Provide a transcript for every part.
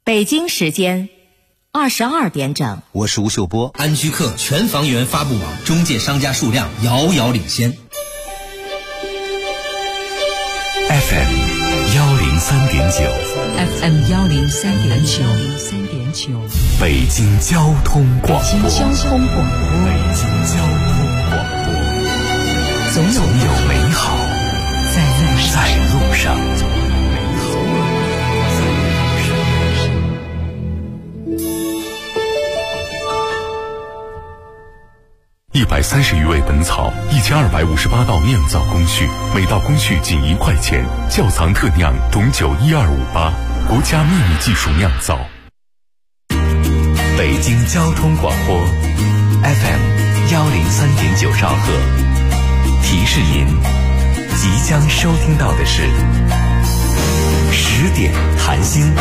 北京时间22点整， 我是吴秀波。 安居客全房源发布网中介商家数量遥遥领先。 FM 103.9 FM 103.9 北京交通广播。总有美好在路上。130余味本草，1258道酿造工序，每道工序仅1块钱。窖藏特酿董酒12588，国家秘密技术酿造。北京交通广播 FM 103.9兆赫，提示您即将收听到的是10点谈心。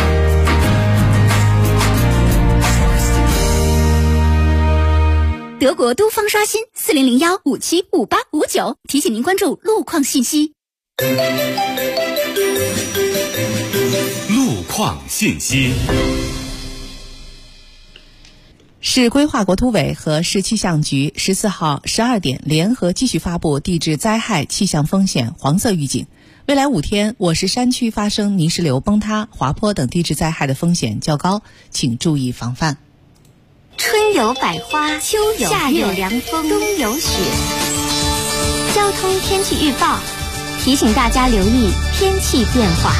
德国都方刷新4001575859，提醒您关注路况信息。 路况信息。 市规划国土委和市气象局14号12点联合继续发布地质灾害气象风险黄色预警。未来5天，我市山区发生泥石流崩塌、滑坡等地质灾害的风险较高，请注意防范。 春有百花，秋有夏有凉风，冬有雪。交通天气预报提醒大家留意天气变化。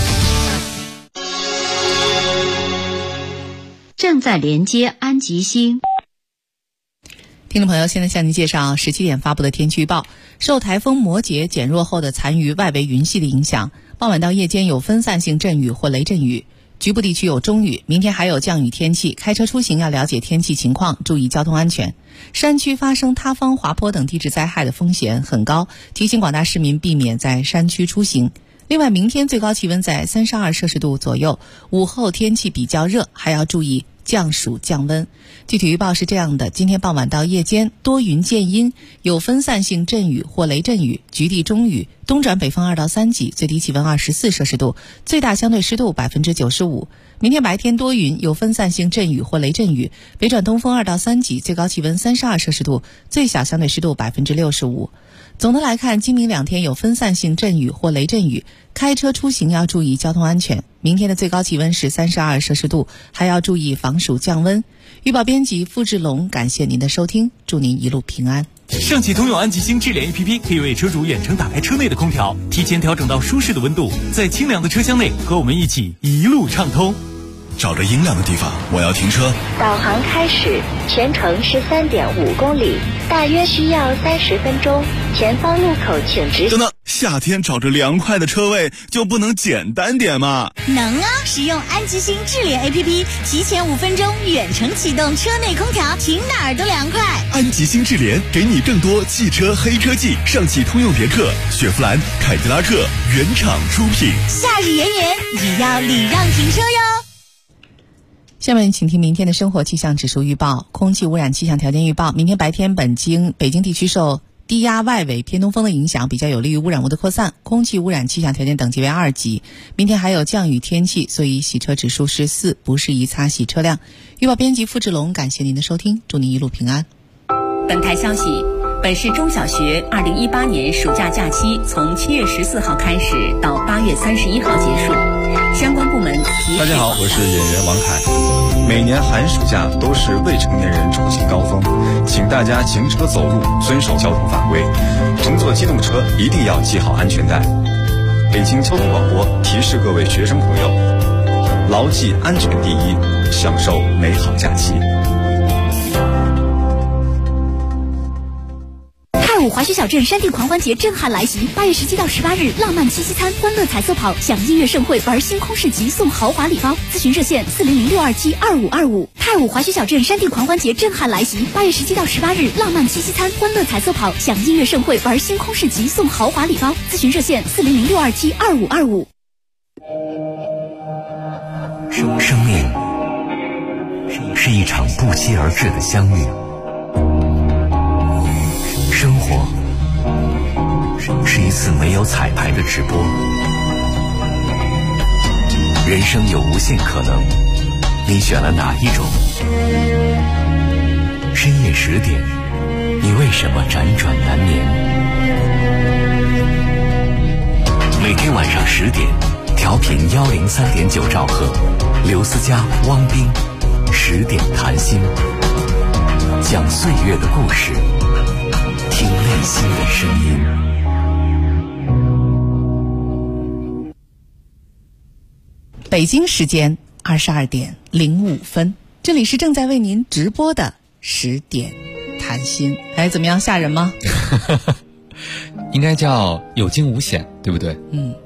正在连接安吉星。 听众朋友，现在向您介绍17点发布的天气预报。受台风摩羯减弱后的残余外围云系的影响，傍晚到夜间有分散性阵雨或雷阵雨，局部地区有中雨，明天还有降雨天气，开车出行要了解天气情况，注意交通安全。山区发生塌方、滑坡等地质灾害的风险很高，提醒广大市民避免在山区出行。另外，明天最高气温在32摄氏度左右，午后天气比较热，还要注意降暑降温。具体预报是这样的：今天傍晚到夜间多云见阴，有分散性阵雨或雷阵雨，局地中雨，东转北风2到3级，最低气温24摄氏度，最大相对湿度95%。明天白天多云，有分散性阵雨或雷阵雨，北转东风2到3级，最高气温32摄氏度，最小相对湿度65%。总的来看，今明2天有分散性阵雨或雷阵雨，开车出行要注意交通安全。明天的最高气温是32摄氏度，还要注意防暑降温。预报编辑付志龙，感谢您的收听，祝您一路平安。 上汽通用安吉星智联 APP 可以为车主远程打开车内的空调，提前调整到舒适的温度，在清凉的车厢内和我们一起一路畅通。 找着阴凉的地方，我要停车。 导航开始，全程13.5公里，大约需要30分钟。前方路口请直行。 等等，夏天找着凉快的车位就不能简单点吗？ 能啊！使用安吉星智联 APP， 提前5分钟远程启动车内空调，停哪儿都凉快。 安吉星智联给你更多汽车黑科技，上汽通用别克、雪佛兰、凯迪拉克原厂出品。 夏日炎炎，也要礼让停车哟。 下面请听明天的生活气象指数预报。空气污染气象条件预报：明天白天北京地区受低压外围偏东风的影响，比较有利于污染物的扩散，空气污染气象条件等级为2级。明天还有降雨天气，所以洗车指数是4，不适宜擦洗车辆。预报编辑付志龙，感谢您的收听，祝您一路平安。 本台消息，本市中小学2018年暑假假期从7月14号开始到8月31号结束，相关部门大家好，我是演员王凯。每年寒暑假都是未成年人出行高峰，请大家行车走路遵守交通法规，乘坐机动车一定要系好安全带。北京交通广播提示各位学生朋友，牢记安全第一，享受美好假期。 5华胥小镇山地狂欢节震撼来袭，8月17到18日，浪漫七夕餐、欢乐彩色跑、享音乐盛会、玩星空市集、送豪华礼包。咨询热线40062722525。太武华胥小镇山地狂欢节震撼来袭，8月17到18日，浪漫七夕餐、欢乐彩色跑、享音乐盛会、玩星空市集、送豪华礼包。咨询热线40062722525。 生命是一场不期而至的相遇。生活是一次没有彩排的直播，人生有无限可能， 你选了哪一种？深夜10点，你为什么辗转难眠？每天晚上10点，调频103.9兆赫，刘思佳、汪斌，10点谈心，讲岁月的故事，听内心的声音。 北京时间22点05分，这里是正在为您直播的10点谈心。哎，怎么样，吓人吗？ 应该叫有惊无险，对不对？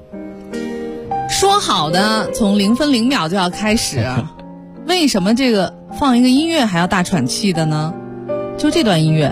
说好的从0分0秒就要开始，为什么这个放一个音乐还要大喘气的呢？就这段音乐，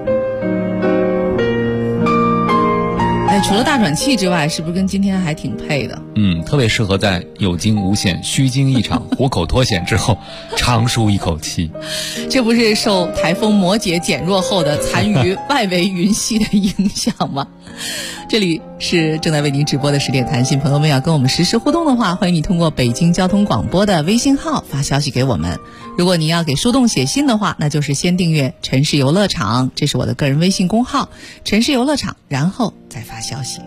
除了大喘气之外，是不是跟今天还挺配的？ 特别适合在有惊无险、虚惊一场、虎口脱险之后长舒一口气。 这不是受台风摩羯减弱后的残余外围云系的影响吗？这里是正在为您直播的10点谈心，朋友们要跟我们实时互动的话，欢迎你通过北京交通广播的微信号发消息给我们。如果你要给树洞写信的话，那就是先订阅城市游乐场，这是我的个人微信公号城市游乐场，然后再发消息。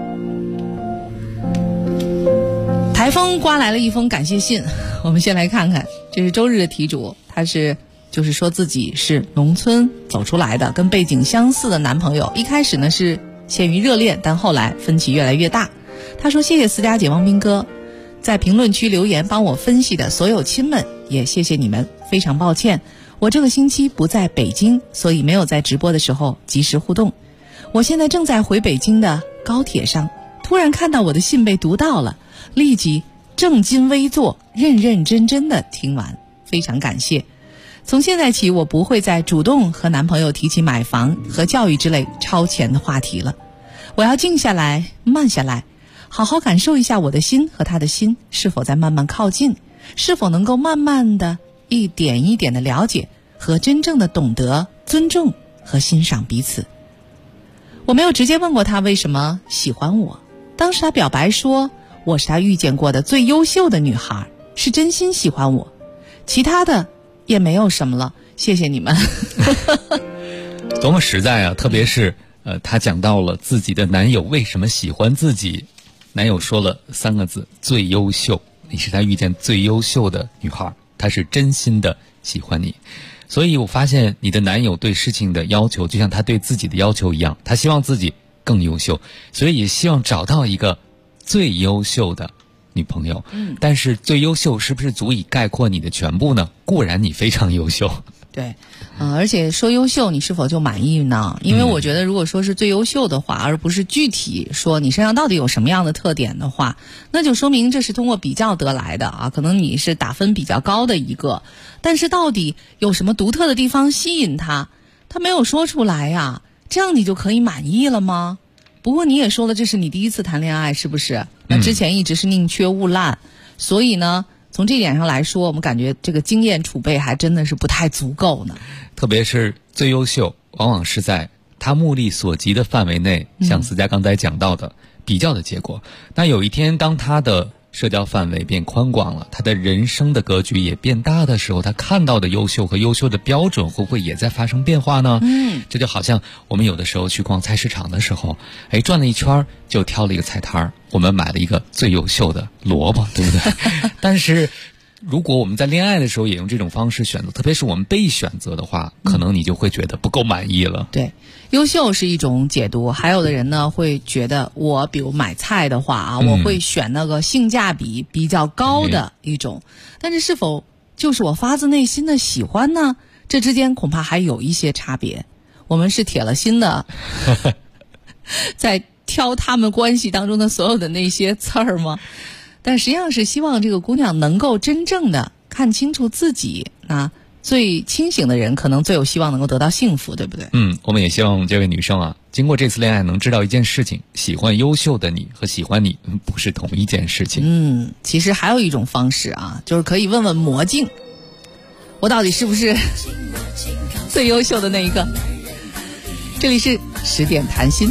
台风刮来了一封感谢信，我们先来看看，这是周日的题主，他就是说自己是农村走出来的，跟背景相似的男朋友，一开始呢是陷于热恋，但后来分歧越来越大。他说谢谢思佳姐、汪斌哥在评论区留言帮我分析的所有亲们，也谢谢你们。非常抱歉，我这个星期不在北京，所以没有在直播的时候及时互动。我现在正在回北京的高铁上，突然看到我的信被读到了，立即正襟危坐，认认真真的听完，非常感谢。从现在起，我不会再主动和男朋友提起买房和教育之类超前的话题了。我要静下来，慢下来，好好感受一下我的心和他的心是否在慢慢靠近，是否能够慢慢的一点一点的了解和真正的懂得尊重和欣赏彼此。我没有直接问过他为什么喜欢我，当时他表白说我是他遇见过的最优秀的女孩，是真心喜欢我，其他的也没有什么了，谢谢你们。 多么实在啊！特别是她讲到了自己的男友为什么喜欢自己，男友说了3个字：最优秀。你是他遇见最优秀的女孩，他是真心的喜欢你。所以我发现你的男友对事情的要求就像他对自己的要求一样，他希望自己更优秀，所以也希望找到一个最优秀的女朋友。但是最优秀是不是足以概括你的全部呢？固然你非常优秀， 对，而且说优秀你是否就满意呢？因为我觉得如果说是最优秀的话，而不是具体说你身上到底有什么样的特点的话，那就说明这是通过比较得来的啊。可能你是打分比较高的一个，但是到底有什么独特的地方吸引他没有说出来呀，这样你就可以满意了吗？不过你也说了，这是你第一次谈恋爱，是不是？那之前一直是宁缺毋滥，所以呢从这点上来说，我们感觉这个经验储备还真的是不太足够呢。 特别是最优秀往往是在他目力所及的范围内，像思佳刚才讲到的比较的结果。那有一天当他的社交范围变宽广了，他的人生的格局也变大的时候，他看到的优秀和优秀的标准会不会也在发生变化呢？这就好像我们有的时候去逛菜市场的时候，转了一圈就挑了一个菜摊儿，我们买了一个最优秀的萝卜，对不对？但是如果我们在恋爱的时候也用这种方式选择，特别是我们被选择的话，可能你就会觉得不够满意了。 对，优秀是一种解读，还有的人呢会觉得我比如买菜的话啊，我会选那个性价比比较高的一种，但是是否就是我发自内心的喜欢呢？这之间恐怕还有一些差别。我们是铁了心的在挑他们关系当中的所有的那些刺儿吗？但实际上是希望这个姑娘能够真正的看清楚自己，那最清醒的人可能最有希望能够得到幸福，对不对？ 我们也希望这位女生啊，经过这次恋爱能知道一件事情，喜欢优秀的你和喜欢你不是同一件事情。 其实还有一种方式啊，就是可以问问魔镜，我到底是不是最优秀的那一个？这里是10点谈心。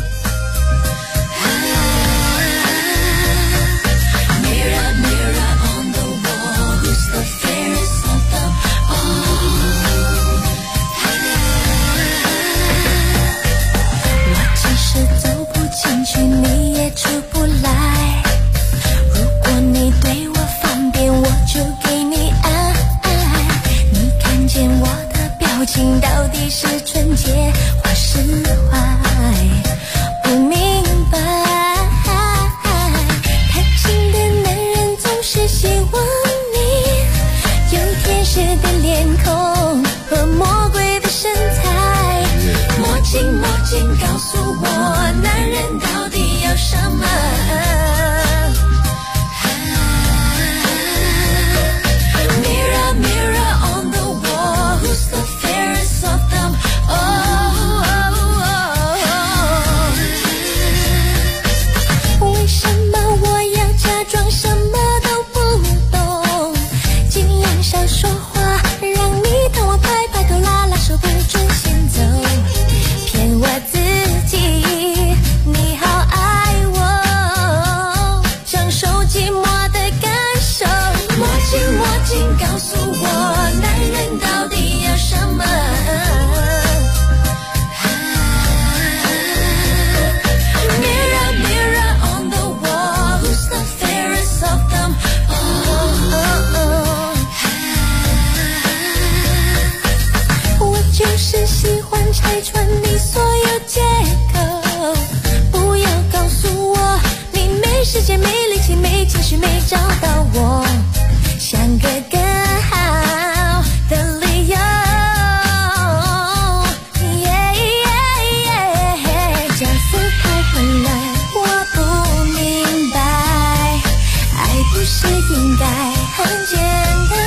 该很简单，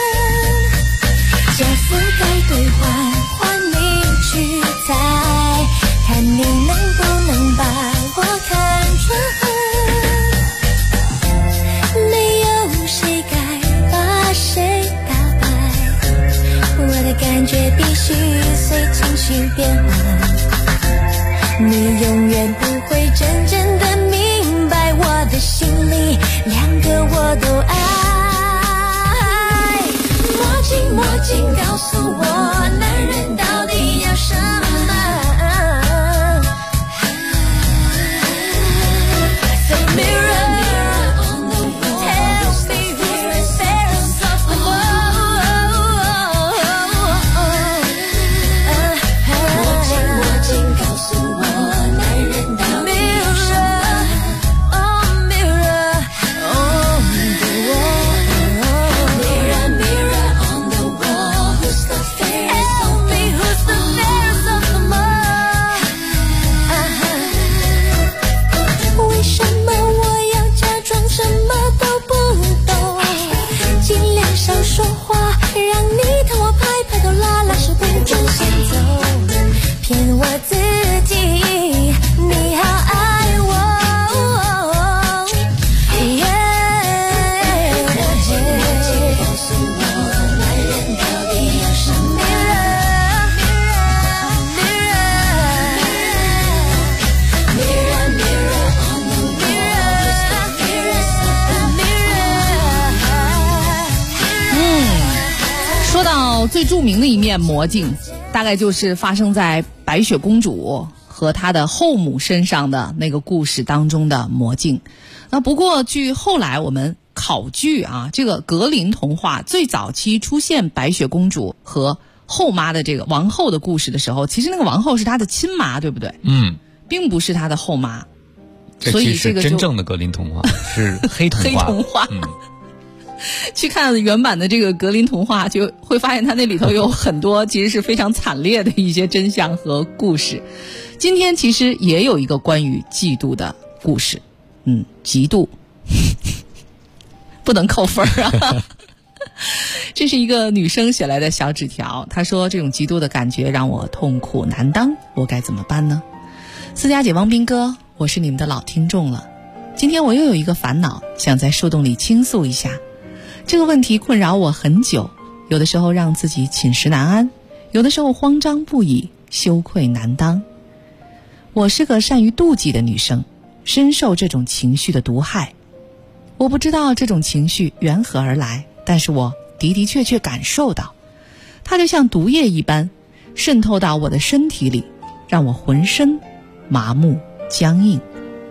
将覆盖兑换你去猜，看你能不能把我看穿。没有谁该把谁打败，我的感觉必须随情绪变化，你永远不会真正的明白我的心里两个我都爱。墨镜告诉我，男人到底要什么？ So mirror on the wall, tell me who's the fairest of them all. 墨镜告诉我，男人到底要什么？ Oh mirror on the wall, mirror mirror on the wall, who's the fairest? Tell me who's the fairest of them all. 为什么我要假装什么都不懂？尽量少说话，让你疼我拍拍头拉拉手不准先走，骗我自己你好爱我。告诉我，男人到底要什么？ Mirror, mirror on the wall, who's the fairest of them all? 说到最著名的一面魔镜，大概就是发生在白雪公主和她的后母身上的那个故事当中的魔镜。那不过据后来我们考据啊，这个格林童话最早期出现白雪公主和后妈的这个王后的故事的时候，其实那个王后是她的亲妈，对不对？并不是她的后妈。所以这个真正的格林童话是黑童话。 黑童话。去看原版的这个格林童话，就会发现它那里头有很多其实是非常惨烈的一些真相和故事。今天其实也有一个关于嫉妒的故事，嫉妒不能扣分啊。这是一个女生写来的小纸条，她说这种嫉妒的感觉让我痛苦难当，我该怎么办呢？思佳姐汪斌哥，我是你们的老听众了。今天我又有一个烦恼，想在树洞里倾诉一下。这个问题困扰我很久，有的时候让自己寝食难安，有的时候慌张不已，羞愧难当。我是个善于妒忌的女生，深受这种情绪的毒害。我不知道这种情绪缘何而来，但是我的确感受到，它就像毒液一般渗透到我的身体里，让我浑身麻木僵硬。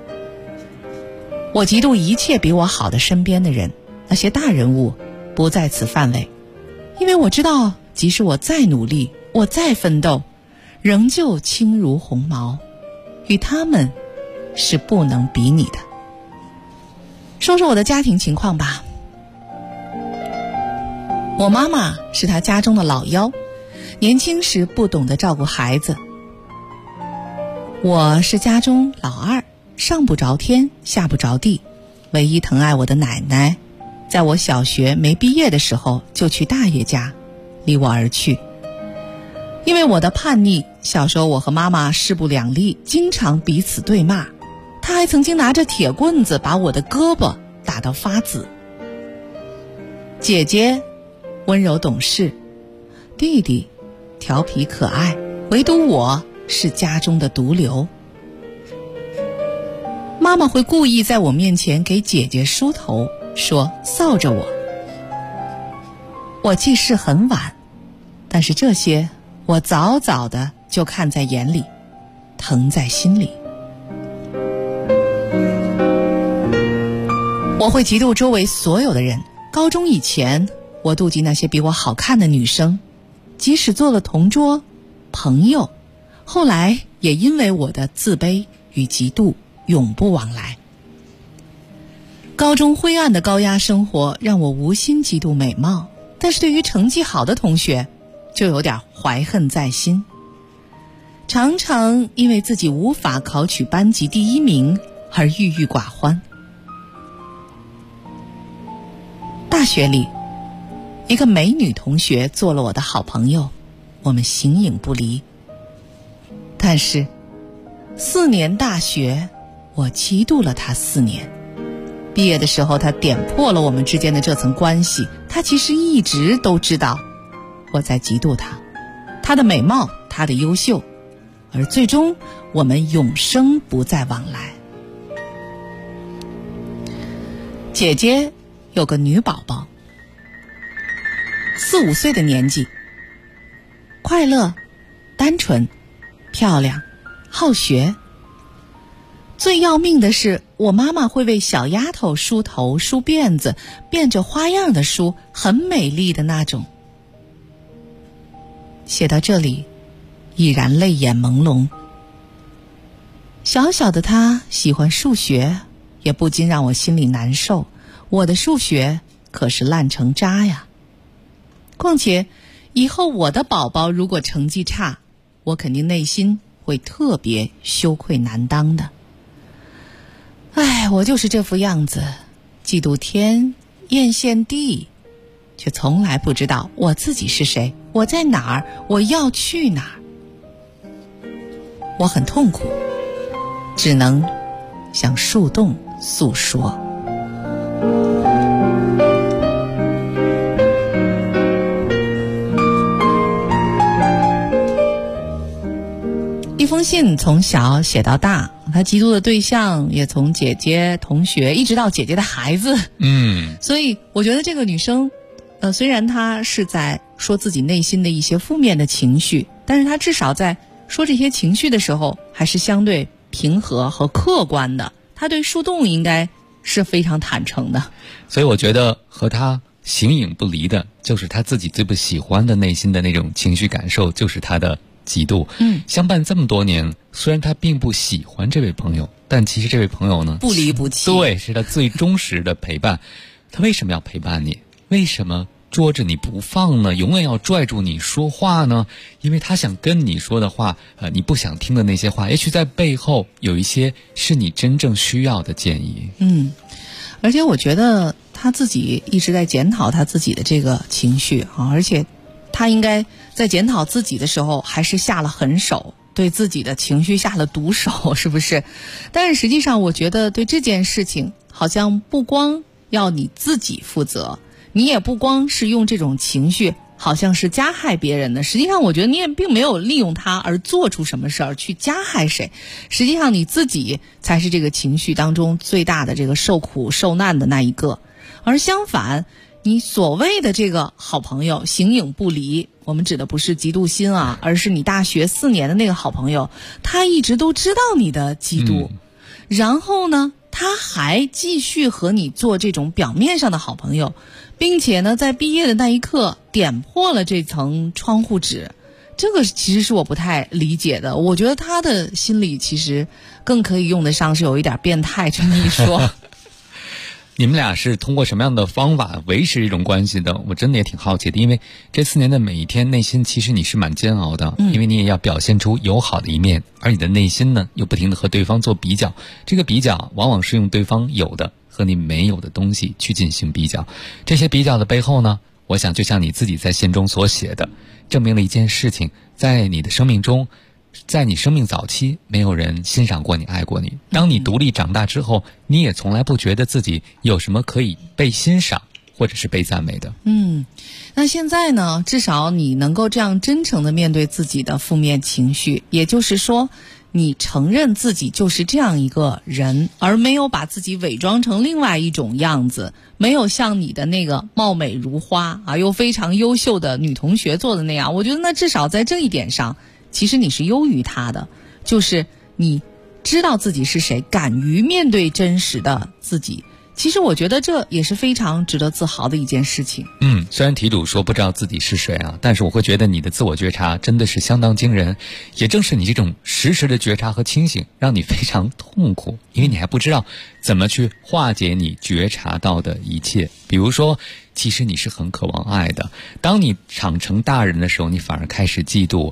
我嫉妒一切比我好的身边的人，那些大人物不在此范围，因为我知道即使我再努力，我再奋斗，仍旧轻如鸿毛，与他们是不能比拟的。说说我的家庭情况吧。我妈妈是她家中的老幺，年轻时不懂得照顾孩子。我是家中老二，上不着天下不着地，唯一疼爱我的奶奶在我小学没毕业的时候就去大爷家离我而去。因为我的叛逆，小时候我和妈妈势不两立，经常彼此对骂，她还曾经拿着铁棍子把我的胳膊打到发紫。姐姐温柔懂事，弟弟调皮可爱，唯独我是家中的毒瘤。妈妈会故意在我面前给姐姐梳头，说臊着我。我记事很晚，但是这些我早早的就看在眼里，疼在心里。我会嫉妒周围所有的人。高中以前，我妒忌那些比我好看的女生，即使做了同桌朋友，后来也因为我的自卑与嫉妒永不往来。高中灰暗的高压生活让我无心嫉妒美貌，但是对于成绩好的同学就有点怀恨在心，常常因为自己无法考取班级第1名而郁郁寡欢。 大学里，一个美女同学做了我的好朋友，我们形影不离。但是4年大学，我嫉妒了她4年。毕业的时候，她点破了我们之间的这层关系。她其实一直都知道我在嫉妒她，她的美貌，她的优秀，而最终我们永生不再往来。姐姐有个女宝宝，4、5岁的年纪，快乐、单纯、漂亮、好学。最要命的是，我妈妈会为小丫头梳头、梳辫子，变着花样的梳，很美丽的那种。写到这里，已然泪眼朦胧。小小的她喜欢数学，也不禁让我心里难受。我的数学可是烂成渣呀！况且以后我的宝宝如果成绩差，我肯定内心会特别羞愧难当的。唉，我就是这副样子，嫉妒天，艳羡地，却从来不知道我自己是谁，我在哪儿，我要去哪儿。我很痛苦，只能向树洞诉说。一封信从小写到大，他嫉妒的对象也从姐姐、同学一直到姐姐的孩子。所以我觉得这个女生，虽然她是在说自己内心的一些负面的情绪，但是她至少在说这些情绪的时候还是相对平和和客观的。她对树洞应该是非常坦诚的。 所以我觉得和她形影不离的就是她自己最不喜欢的内心的那种情绪感受，就是她的嫉妒。相伴这么多年，虽然他并不喜欢这位朋友，但其实这位朋友呢， 不离不弃。 对，是他最忠实的陪伴。他为什么要陪伴你？为什么捉着你不放呢？永远要拽住你说话呢？因为他想跟你说的话，你不想听的那些话，也许在背后有一些是你真正需要的建议。 而且我觉得他自己一直在检讨他自己的这个情绪啊，而且他应该在检讨自己的时候还是下了狠手，对自己的情绪下了毒手，是不是？但是实际上我觉得对这件事情好像不光要你自己负责，你也不光是用这种情绪好像是加害别人的，实际上我觉得你也并没有利用它而做出什么事儿去加害谁，实际上你自己才是这个情绪当中最大的这个受苦受难的那一个。而相反，你所谓的这个好朋友形影不离，我们指的不是嫉妒心啊，而是你大学4年的那个好朋友，他一直都知道你的嫉妒，然后呢，他还继续和你做这种表面上的好朋友，并且呢，在毕业的那一刻点破了这层窗户纸。这个其实是我不太理解的，我觉得他的心理其实更可以用得上是有一点变态这么一说。 你们俩是通过什么样的方法维持这种关系的？我真的也挺好奇的，因为这4年的每一天，内心其实你是蛮煎熬的，因为你也要表现出友好的一面，而你的内心呢，又不停地和对方做比较。这个比较往往是用对方有的和你没有的东西去进行比较。这些比较的背后呢，我想就像你自己在信中所写的，证明了一件事情，在你的生命中，在你生命早期，没有人欣赏过你、爱过你。当你独立长大之后，你也从来不觉得自己有什么可以被欣赏或者是被赞美的。 那现在呢，至少你能够这样真诚地面对自己的负面情绪，也就是说，你承认自己就是这样一个人，而没有把自己伪装成另外一种样子，没有像你的那个貌美如花啊又非常优秀的女同学做的那样。我觉得那至少在这一点上，其实你是优于他的，就是你知道自己是谁，敢于面对真实的自己。其实我觉得这也是非常值得自豪的一件事情。 虽然题主说不知道自己是谁啊，但是我会觉得你的自我觉察真的是相当惊人。也正是你这种实时的觉察和清醒，让你非常痛苦，因为你还不知道怎么去化解你觉察到的一切。比如说，其实你是很渴望爱的，当你长成大人的时候，你反而开始嫉妒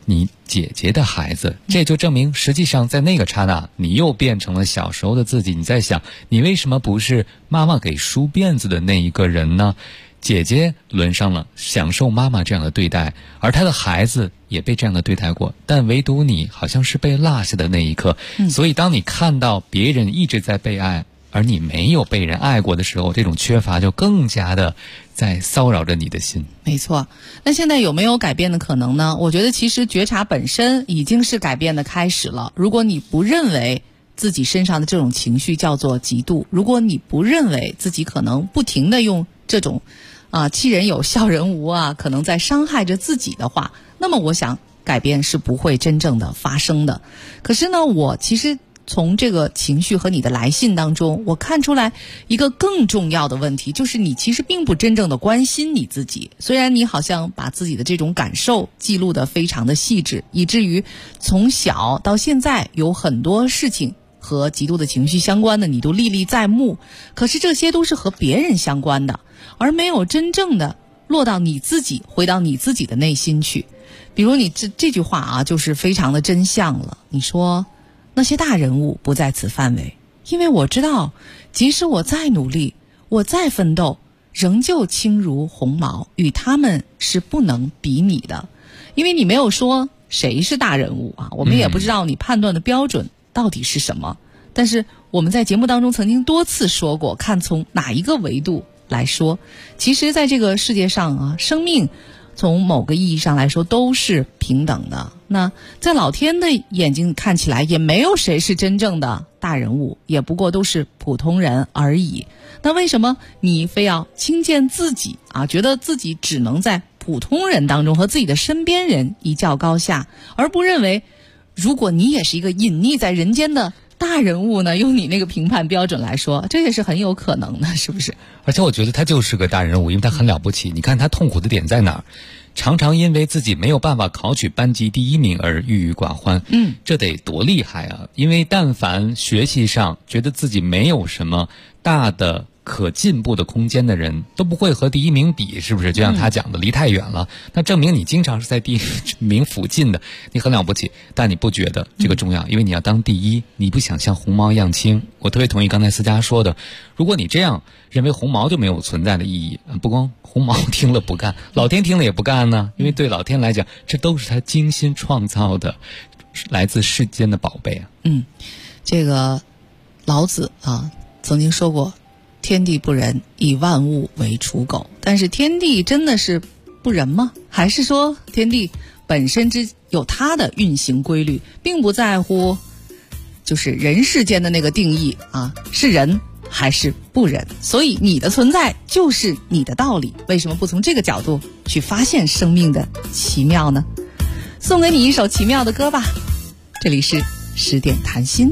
你姐姐的孩子，这就证明实际上在那个刹那你又变成了小时候的自己。你在想，你为什么不是妈妈给梳辫子的那一个人呢？姐姐轮上了享受妈妈这样的对待，而她的孩子也被这样的对待过，但唯独你好像是被落下的那一刻。所以当你看到别人一直在被爱，而你没有被人爱过的时候，这种缺乏就更加的在骚扰着你的心。 没错。那现在有没有改变的可能呢？我觉得其实觉察本身已经是改变的开始了。如果你不认为自己身上的这种情绪叫做嫉妒，如果你不认为自己可能不停地用这种欺人有笑人无可能在伤害着自己的话，那么我想改变是不会真正的发生的。可是呢，我其实从这个情绪和你的来信当中，我看出来一个更重要的问题，就是你其实并不真正的关心你自己。虽然你好像把自己的这种感受记录得非常的细致，以至于从小到现在有很多事情和极度的情绪相关的你都历历在目，可是这些都是和别人相关的，而没有真正的落到你自己，回到你自己的内心去。比如你这句话就是非常的真相了。你说那些大人物不在此范围，因为我知道即使我再努力，我再奋斗，仍旧轻如鸿毛，与他们是不能比拟的。因为你没有说谁是大人物我们也不知道你判断的标准到底是什么。但是我们在节目当中曾经多次说过，看从哪一个维度来说，其实在这个世界上生命从某个意义上来说都是平等的。那在老天的眼睛看起来，也没有谁是真正的大人物，也不过都是普通人而已。那为什么你非要轻贱自己觉得自己只能在普通人当中和自己的身边人一较高下，而不认为如果你也是一个隐匿在人间的大人物呢？用你那个评判标准来说，这也是很有可能的，是不是？ 而且我觉得他就是个大人物，因为他很了不起。你看他痛苦的点在哪儿？常常因为自己没有办法考取班级第1名而郁郁寡欢。这得多厉害啊！因为但凡学习上觉得自己没有什么大的可进步的空间的人，都不会和第1名比，是不是？就像他讲的，离太远了。那证明你经常是在第1名附近的，你很了不起，但你不觉得这个重要，因为你要当第1，你不想像鸿毛一样轻。我特别同意刚才思佳说的，如果你这样认为鸿毛就没有存在的意义，不光鸿毛听了不干，老天听了也不干呢，因为对老天来讲，这都是他精心创造的，来自世间的宝贝这个老子曾经说过，天地不仁，以万物为刍狗。但是天地真的是不仁吗？还是说天地本身有它的运行规律，并不在乎就是人世间的那个定义是仁还是不仁？所以你的存在就是你的道理，为什么不从这个角度去发现生命的奇妙呢？送给你一首奇妙的歌吧，这里是10点谈心。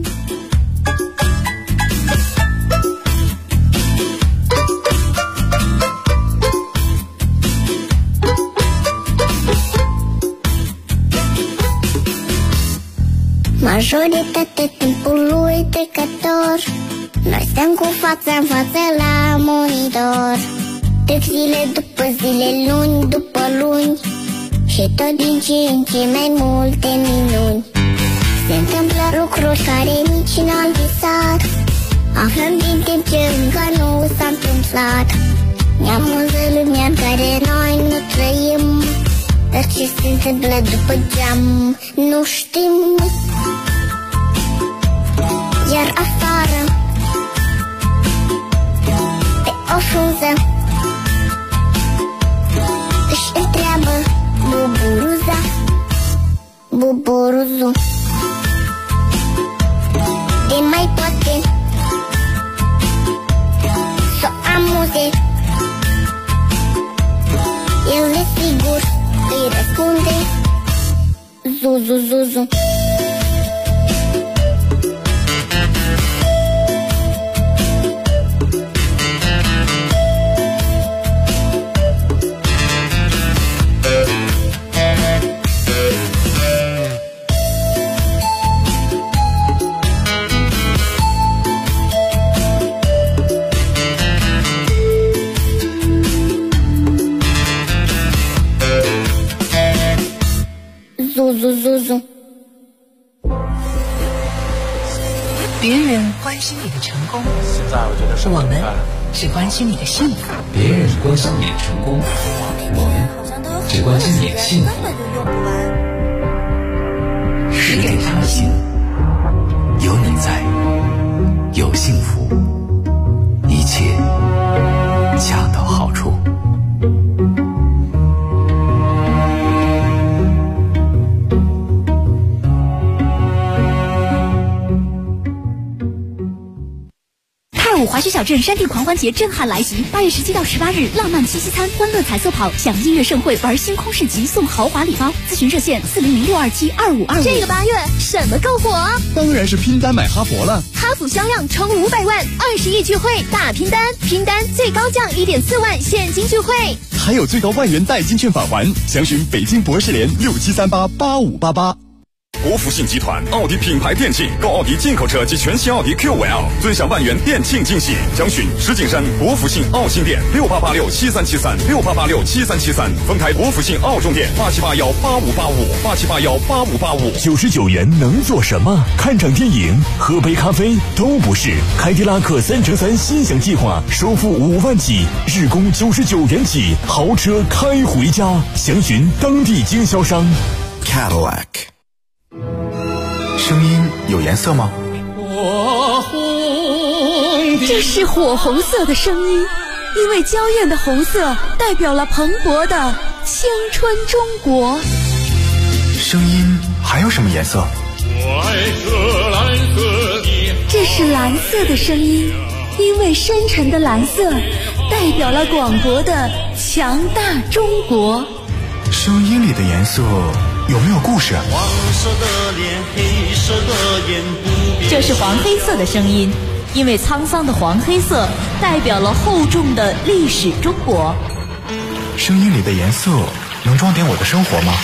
Majoritatea timpului trecător, noi stăm cu fața în față la monitor. Trec zile după zile, luni după luni, și tot din ce în ce mai multe minuni. Se întâmplă lucruri care nici n-am visat, aflăm din timp ce încă nu s-a întâmplat. Ne amuză lumea în care noi nu trăim, dar ce se întâmplă după geam nu știm. Iar afară, pe o frunză, își întreabă buburuza, buburuzu, de mai poate s-o amuze. El desigur îi răspunde Zuzu, zuzu. Zuzu, 关心你的成功， 现在我觉得我们只关心你的幸福。 别人关心你的成功，我们只关心你的幸福。 10点开心，有你在，有幸福，一切恰到好处。 太武滑雪小镇山地狂欢节震撼来袭，8月17到18日，浪漫七夕餐、欢乐彩色跑、享音乐盛会、玩星空市集、送豪华礼包。咨询热线400-627-2525。 这个8月什么够火？ 当然是拼单买哈佛了。 哈弗销量冲500万，20亿聚会大拼单，拼单最高降1.4万现金聚会， 还有最高万元代金券返还。详询北京博士联67388588。国福信集团奥迪品牌店庆，购奥迪进口车及全新奥迪 Q5L， 尊享万元店庆惊喜。详询石景山国福信奥新店68867373，68867373，丰台国福信奥中店87818585，87818585。 99元能做什么？看场电影、喝杯咖啡都不是。凯迪拉克3×3心享计划，首付5万起，日供99元起，豪车开回家。详询当地经销商。 Cadillac。声音有颜色吗？ 这是火红色的声音，因为娇艳的红色代表了蓬勃的青春中国。 声音还有什么颜色？ 这是蓝色的声音，因为深沉的蓝色代表了广博的强大中国。 声音里的颜色有没有故事？ 黄色的脸，黑色的眼， 这是黄黑色的声音，因为沧桑的黄黑色代表了厚重的历史中国。 声音里的颜色能装点我的生活吗？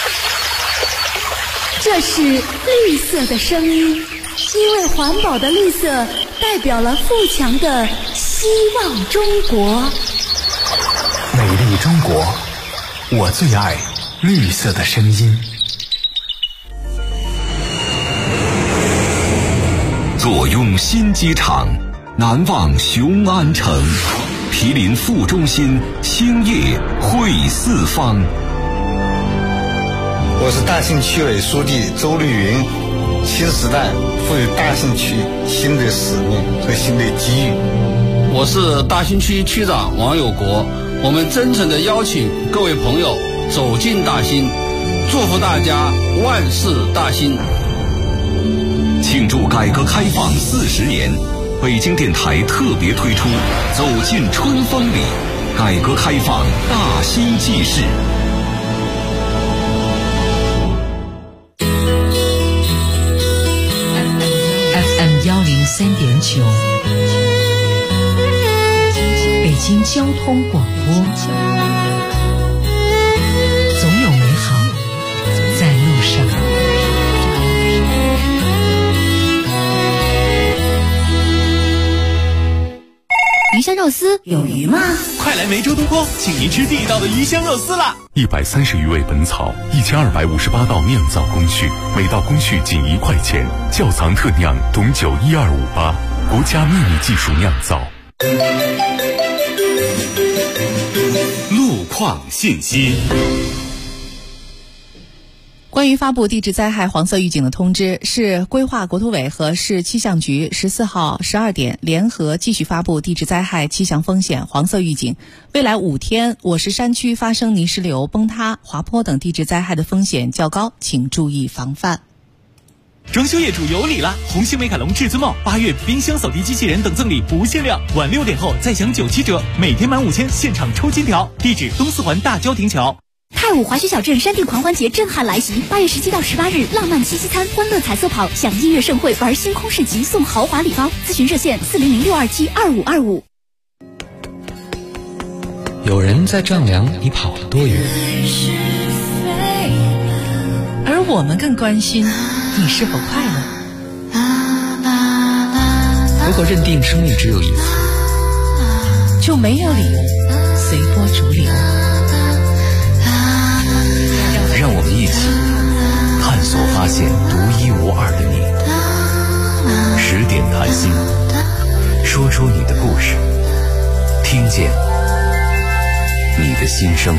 这是绿色的声音，因为环保的绿色代表了富强的希望中国。 美丽中国，我最爱绿色的声音。 坐拥新机场，难忘雄安城，毗邻副中心，兴业汇四方。 我是大兴区委书记周绿云。新时代赋予大兴区新的使命和新的机遇。 我是大兴区区长王有国。我们真诚地邀请各位朋友走进大兴，祝福大家万事大兴。 庆祝改革开放40年，北京电台特别推出《走进春风里》，改革开放大兴纪事。 FM 103.9，北京交通广播。总有美好在路上。 鱼香肉丝有鱼吗？ 快来梅州东坡，请您吃地道的鱼香肉丝啦 ！130余味本草，1258道酿造工序，每道工序仅1块钱。窖藏特酿董酒12588，国家秘密技术酿造。 路况信息。 关于发布地质灾害黄色预警的通知，市规划国土委和市气象局14号12点联合继续发布地质灾害气象风险黄色预警。未来5天，我市山区发生泥石流、崩塌、滑坡等地质灾害的风险较高，请注意防范。 装修业主有礼了！红星美凯龙至尊帽8月冰箱扫地机器人等赠礼不限量，晚6点后再享97折，每天满5000现场抽金条。地址东四环大郊亭桥。 太武滑雪小镇山地狂欢节震撼来袭，8月17到18日，浪漫七夕餐、欢乐彩色跑、享音乐盛会、玩星空市集、送豪华礼包。咨询热线400-627-2525。 有人在丈量你跑了多远， 而我们更关心你是否快乐。 如果认定生命只有一次， 就没有理由随波逐流。 让我们一起探索发现独一无二的你。 10点谈心，说出你的故事，听见你的心声。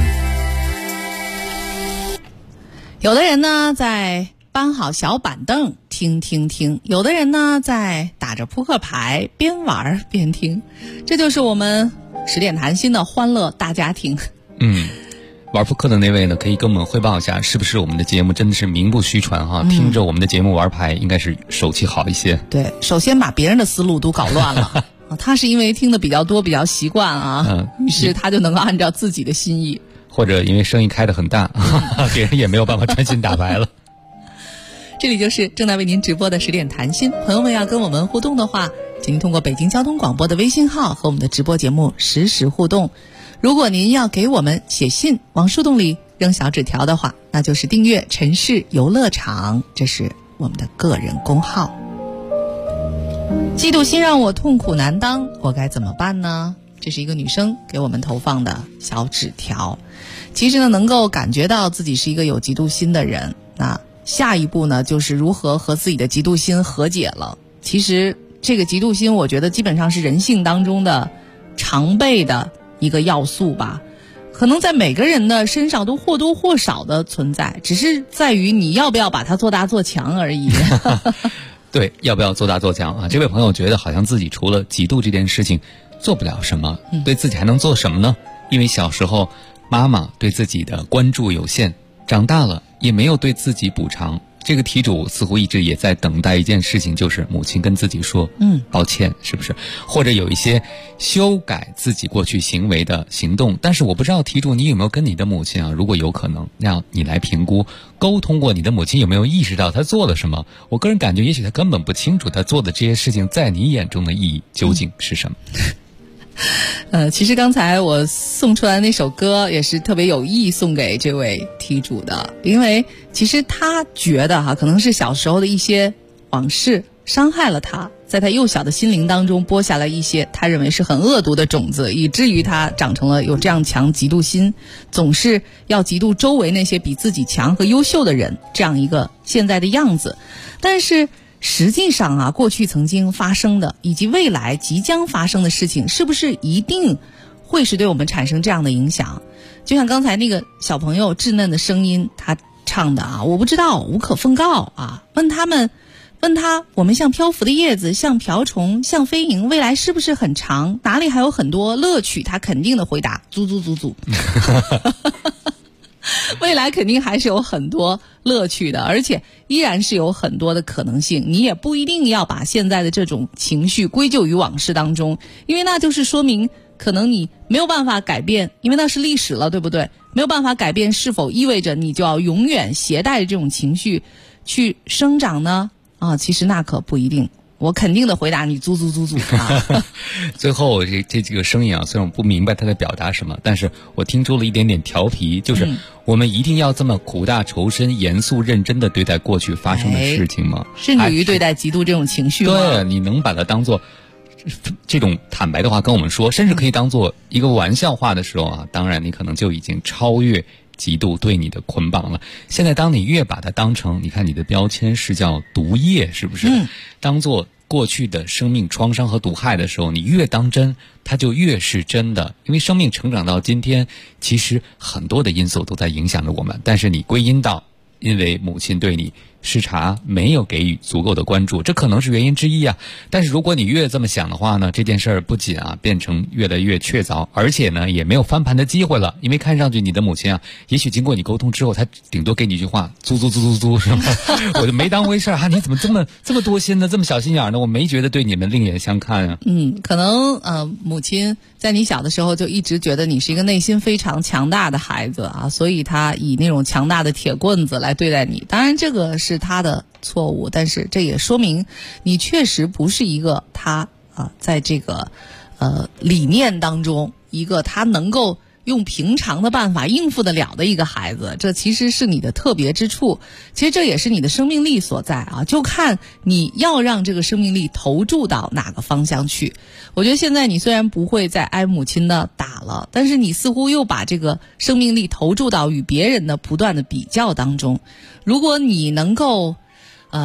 有的人呢在搬好小板凳听，有的人呢在打着扑克牌边玩边听，这就是我们10点谈心的欢乐大家庭。 玩扑克的那位呢，可以跟我们汇报一下，是不是我们的节目真的是名不虚传哈？听着我们的节目玩牌，应该是手气好一些。 对，首先把别人的思路都搞乱了。他是因为听的比较多，比较习惯啊，于是他就能够按照自己的心意。 或者因为生意开得很大，别人也没有办法专心打牌了。 这里就是正在为您直播的10点谈心，朋友们要跟我们互动的话，请您通过北京交通广播的微信号和我们的直播节目实时互动。如果您要给我们写信往树洞里扔小纸条的话，那就是订阅城市游乐场，这是我们的个人公号。嫉妒心让我痛苦难当，我该怎么办呢？这是一个女生给我们投放的小纸条。其实呢，能够感觉到自己是一个有嫉妒心的人，那下一步呢，就是如何和自己的嫉妒心和解了。其实这个嫉妒心，我觉得基本上是人性当中的常备的一个要素吧，可能在每个人的身上都或多或少的存在，只是在于你要不要把它做大做强而已。 对，要不要做大做强啊？这位朋友觉得好像自己除了嫉妒这件事情做不了什么，对自己还能做什么呢？因为小时候妈妈对自己的关注有限，长大了也没有对自己补偿。这个题主似乎一直也在等待一件事情，就是母亲跟自己说抱歉，是不是？或者有一些修改自己过去行为的行动。但是我不知道题主你有没有跟你的母亲啊，如果有可能，让你来评估沟通过，你的母亲有没有意识到她做了什么。我个人感觉也许她根本不清楚她做的这些事情在你眼中的意义究竟是什么。 其实刚才我送出来那首歌也是特别有意送给这位题主的，因为其实他觉得可能是小时候的一些往事伤害了他，在他幼小的心灵当中播下了一些他认为是很恶毒的种子，以至于他长成了有这样强嫉妒心，总是要嫉妒周围那些比自己强和优秀的人，这样一个现在的样子。但是实际上过去曾经发生的以及未来即将发生的事情，是不是一定会是对我们产生这样的影响？就像刚才那个小朋友稚嫩的声音，他唱的我不知道，无可奉告问他，我们像漂浮的叶子，像瓢虫，像飞蝇，未来是不是很长？哪里还有很多乐趣？他肯定的回答：足。未来肯定还是有很多乐趣的，而且依然是有很多的可能性。你也不一定要把现在的这种情绪归咎于往事当中，因为那就是说明可能你没有办法改变，因为那是历史了，对不对？没有办法改变，是否意味着你就要永远携带这种情绪去生长呢？其实那可不一定。我肯定的回答你，足最后这个声音虽然我不明白他在表达什么，但是我听出了一点点调皮，就是我们一定要这么苦大仇深、严肃认真的对待过去发生的事情吗？ 甚至于对待嫉妒这种情绪吗？ 对，你能把它当做这种坦白的话跟我们说，甚至可以当做一个玩笑话的时候当然你可能就已经超越嫉妒对你的捆绑了。现在当你越把它当成，你看你的标签是叫毒液，是不是？当做过去的生命创伤和毒害的时候，你越当真，它就越是真的。因为生命成长到今天，其实很多的因素都在影响着我们，但是你归因到因为母亲对你失察，没有给予足够的关注，这可能是原因之一但是如果你越这么想的话呢，这件事儿不仅变成越来越确凿，而且呢也没有翻盘的机会了。因为看上去你的母亲也许经过你沟通之后，她顶多给你一句话，足是吗？我就没当回事你怎么这么多心呢，这么小心眼呢？我没觉得对你们另眼相看可能母亲在你小的时候就一直觉得你是一个内心非常强大的孩子所以她以那种强大的铁棍子来对待你。当然这个是他的错误，但是这也说明你确实不是一个他在这个理念当中一个他能够用平常的办法应付得了的一个孩子，这其实是你的特别之处，其实这也是你的生命力所在就看你要让这个生命力投注到哪个方向去。我觉得现在你虽然不会再挨母亲的打了，但是你似乎又把这个生命力投注到与别人的不断的比较当中。如果你能够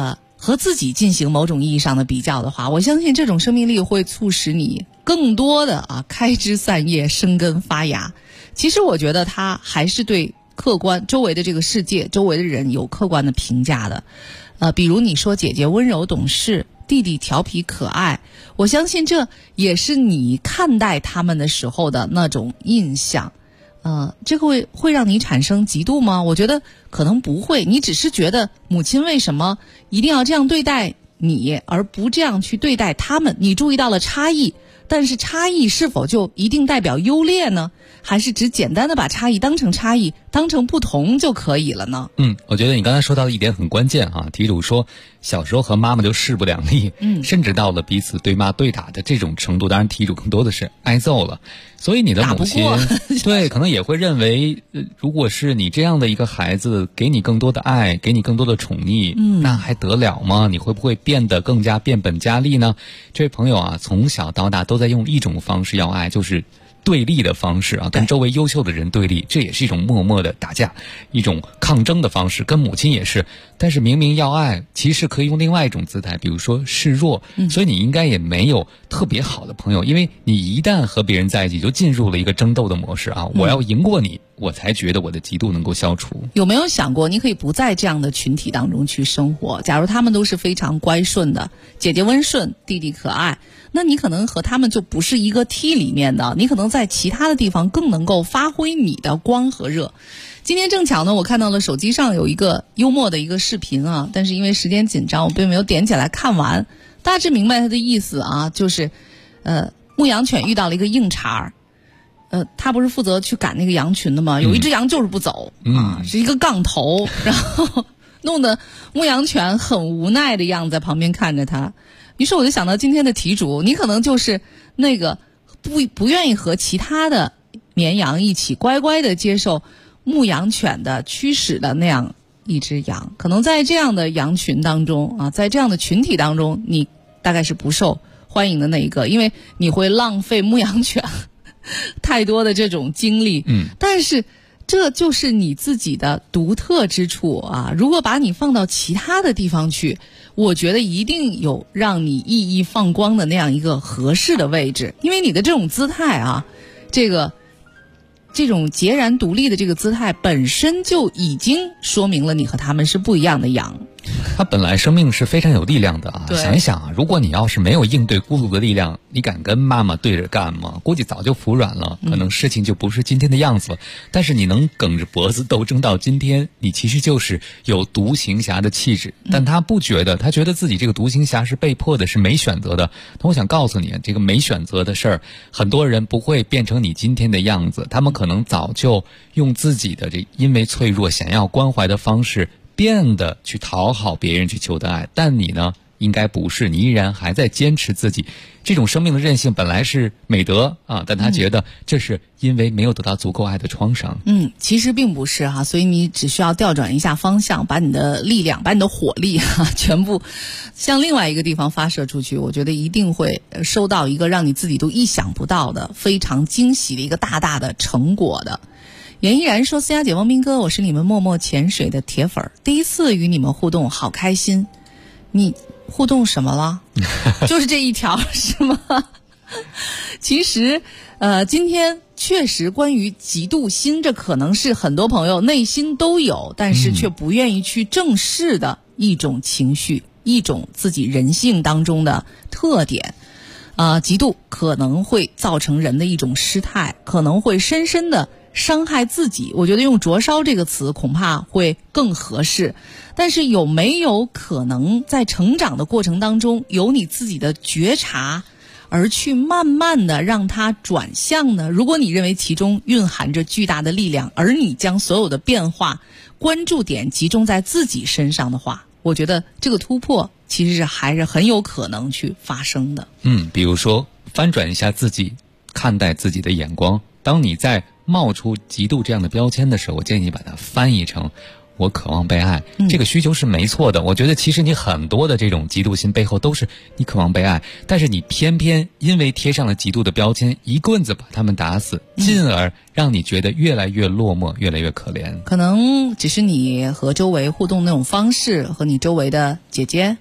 和自己进行某种意义上的比较的话，我相信这种生命力会促使你更多的开枝散叶、生根发芽。其实我觉得它还是对客观周围的这个世界、周围的人有客观的评价的。比如你说姐姐温柔懂事，弟弟调皮可爱，我相信这也是你看待他们的时候的那种印象。这个会让你产生嫉妒吗？我觉得可能不会，你只是觉得母亲为什么一定要这样对待你，而不这样去对待他们？你注意到了差异，但是差异是否就一定代表优劣呢？还是只简单的把差异当成差异，当成不同就可以了呢？ 我觉得你刚才说到的一点很关键啊。题主说小时候和妈妈就势不两立，甚至到了彼此对骂对打的这种程度。当然题主更多的是挨揍了，所以你的母亲对可能也会认为，如果是你这样的一个孩子，给你更多的爱，给你更多的宠溺，那还得了吗？你会不会变得更加变本加厉呢？这位朋友啊，从小到大都在用一种方式要爱，就是对立的方式啊，跟周围优秀的人对立，这也是一种默默的打架，一种抗争的方式。跟母亲也是，但是明明要爱，其实可以用另外一种姿态，比如说示弱。所以你应该也没有特别好的朋友，因为你一旦和别人在一起，就进入了一个争斗的模式啊！我要赢过你，我才觉得我的嫉妒能够消除。 有没有想过，你可以不在这样的群体当中去生活？假如他们都是非常乖顺的，姐姐温顺，弟弟可爱，那你可能和他们就不是一个梯里面的，你可能在其他的地方更能够发挥你的光和热。今天正巧呢，我看到了手机上有一个幽默的一个视频啊，但是因为时间紧张，我并没有点起来看完。大致明白它的意思啊，就是牧羊犬遇到了一个硬茬他不是负责去赶那个羊群的吗？有一只羊就是不走是一个杠头，然后弄得牧羊犬很无奈的样子在旁边看着他。于是我就想到今天的题主，你可能就是那个不愿意和其他的绵羊一起乖乖的接受牧羊犬的驱使的那样一只羊。可能在这样的羊群当中啊，在这样的群体当中，你大概是不受欢迎的那一个，因为你会浪费牧羊犬太多的这种精力。但是这就是你自己的独特之处啊！如果把你放到其他的地方去，我觉得一定有让你熠熠放光的那样一个合适的位置，因为你的这种姿态啊，这种截然独立的这个姿态本身就已经说明了你和他们是不一样的羊。 他本来生命是非常有力量的啊！想一想啊，如果你要是没有应对孤独的力量，你敢跟妈妈对着干吗？估计早就服软了，可能事情就不是今天的样子了。但是你能梗着脖子斗争到今天，你其实就是有独行侠的气质。但他不觉得，他觉得自己这个独行侠是被迫的，是没选择的。那我想告诉你，这个没选择的事儿，很多人不会变成你今天的样子，他们可能早就用自己的因为脆弱想要关怀的方式变得去讨好别人，去求得爱。但你呢，应该不是，你依然还在坚持自己。这种生命的韧性本来是美德啊，但他觉得这是因为没有得到足够爱的创伤。 其实并不是哈，所以你只需要调转一下方向，把你的力量，把你的火力全部向另外一个地方发射出去，我觉得一定会收到一个让你自己都意想不到的非常惊喜的一个大大的成果的。严依然说，思佳姐、汪斌哥，我是你们默默潜水的铁粉，第一次与你们互动，好开心。你互动什么了？就是这一条是吗？其实今天确实关于嫉妒心，这可能是很多朋友内心都有，但是却不愿意去正视的一种情绪，一种自己人性当中的特点。嫉妒可能会造成人的一种失态，可能会深深的伤害自己。我觉得用灼烧这个词恐怕会更合适。但是有没有可能在成长的过程当中，有你自己的觉察，而去慢慢的让它转向呢？如果你认为其中蕴含着巨大的力量，而你将所有的变化关注点集中在自己身上的话，我觉得这个突破其实还是很有可能去发生的。 比如说翻转一下自己看待自己的眼光，当你在冒出嫉妒这样的标签的时候，我建议你把它翻译成我渴望被爱。这个需求是没错的，我觉得其实你很多的这种嫉妒心背后都是你渴望被爱，但是你偏偏因为贴上了嫉妒的标签，一棍子把他们打死，进而让你觉得越来越落寞，越来越可怜。 可能只是你和周围互动那种方式和你周围的姐姐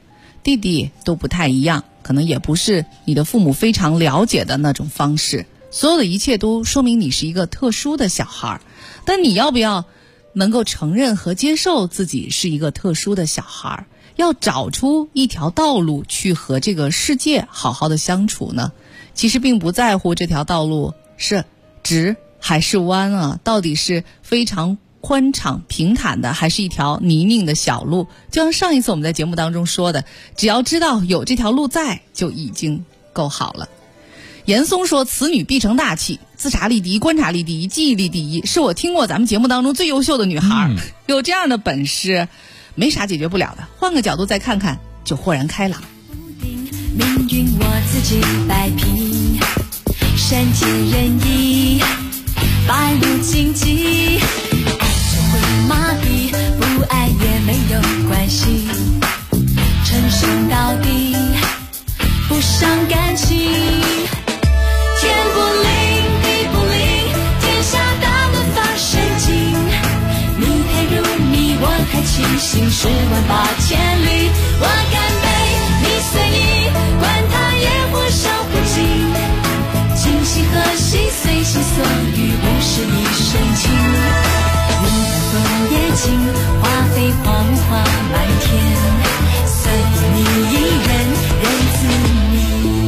弟弟都不太一样，可能也不是你的父母非常了解的那种方式。所有的一切都说明你是一个特殊的小孩，但你要不要能够承认和接受自己是一个特殊的小孩，要找出一条道路去和这个世界好好的相处呢？其实并不在乎这条道路是直还是弯啊，到底是非常宽敞平坦的还是一条泥泞的小路。就像上一次我们在节目当中说的，只要知道有这条路在就已经够好了。严嵩说，此女必成大器，自察力第一，观察力第一，记忆力第一，是我听过咱们节目当中最优秀的女孩。有这样的本事没啥解决不了的，换个角度再看看就豁然开朗。 命运我自己摆平，善解人意，百无禁忌，爱就会麻痹，不爱也没有关系，称兄道弟，不伤感情。天不灵，地不灵，天下大乱发神经。你太入迷，我太清醒，10万8千里，我干杯，你随意，管他野火烧不尽。今夕何夕，随心所欲，无事一身轻。云淡风也轻，花飞黄花满天，随你一人，人自迷。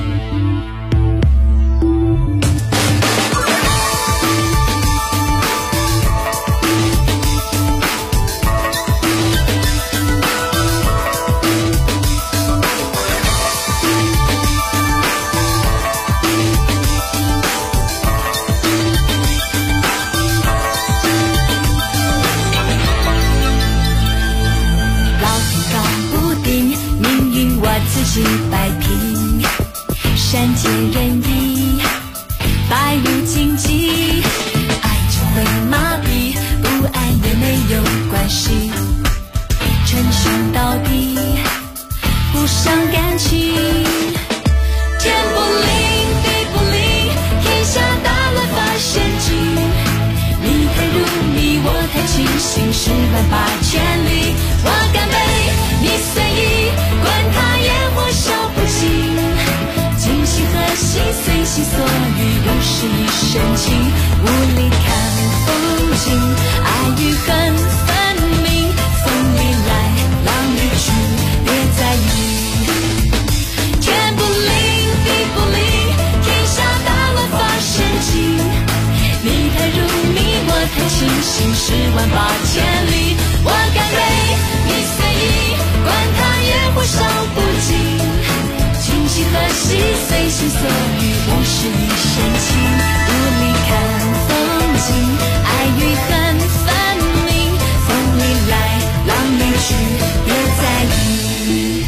自己摆平，善解人意，百无禁忌，爱就会麻痹，不爱也没有关系，称兄道弟，不伤感情。天不灵，地不灵，天下大乱发神经。你太入迷，我太清醒，10万8千里，我干杯，你随意，管他野火烧不尽。今夕何夕，随心所欲，有事一身轻，无力看风景，爱与恨分明，风里来，浪里去，别在意。天不灵，地不灵，天下大乱发神经。你太入迷，我太清醒，10万8千里，我干杯，你随意，管他野火烧不尽。今夕何夕，随心所欲，无事一身轻，无力看风景，爱与恨分明，风里来，浪里去，别在意。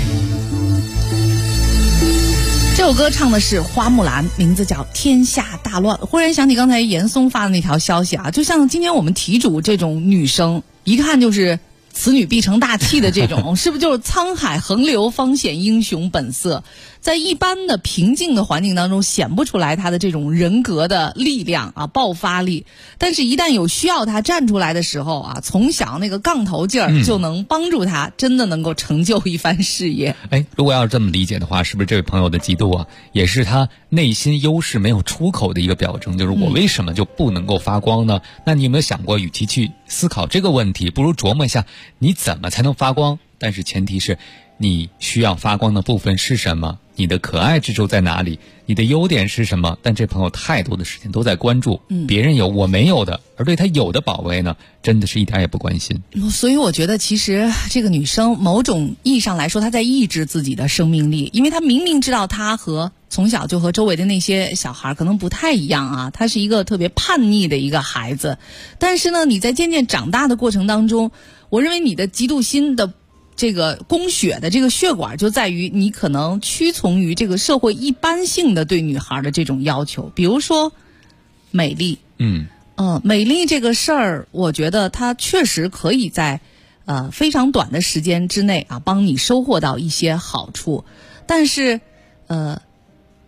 这首歌唱的是花木兰，名字叫《天下大乱》。忽然想起刚才严嵩发的那条消息啊，就像今天我们题主这种女生，一看就是此女必成大器的这种，是不是就是沧海横流，方显英雄本色？在一般的平静的环境当中显不出来她的这种人格的力量啊，爆发力。但是一旦有需要她站出来的时候啊，从小那个杠头劲儿就能帮助她真的能够成就一番事业。 如果要是这么理解的话，是不是这位朋友的嫉妒啊，也是他内心优势没有出口的一个表征？就是我为什么就不能够发光呢？那你有没有想过，与其去思考这个问题，不如琢磨一下你怎么才能发光？但是前提是你需要发光的部分是什么，你的可爱之处在哪里，你的优点是什么。但这朋友太多的时间都在关注别人有我没有的，而对他有的宝贝呢，真的是一点也不关心。 所以我觉得其实这个女生某种意义上来说，她在抑制自己的生命力，因为她明明知道她和从小就和周围的那些小孩可能不太一样啊，她是一个特别叛逆的一个孩子。但是呢，你在渐渐长大的过程当中，我认为你的嫉妒心的这个供血的这个血管就在于你可能屈从于这个社会一般性的对女孩的这种要求，比如说美丽。美丽这个事儿，我觉得它确实可以在非常短的时间之内啊，帮你收获到一些好处。但是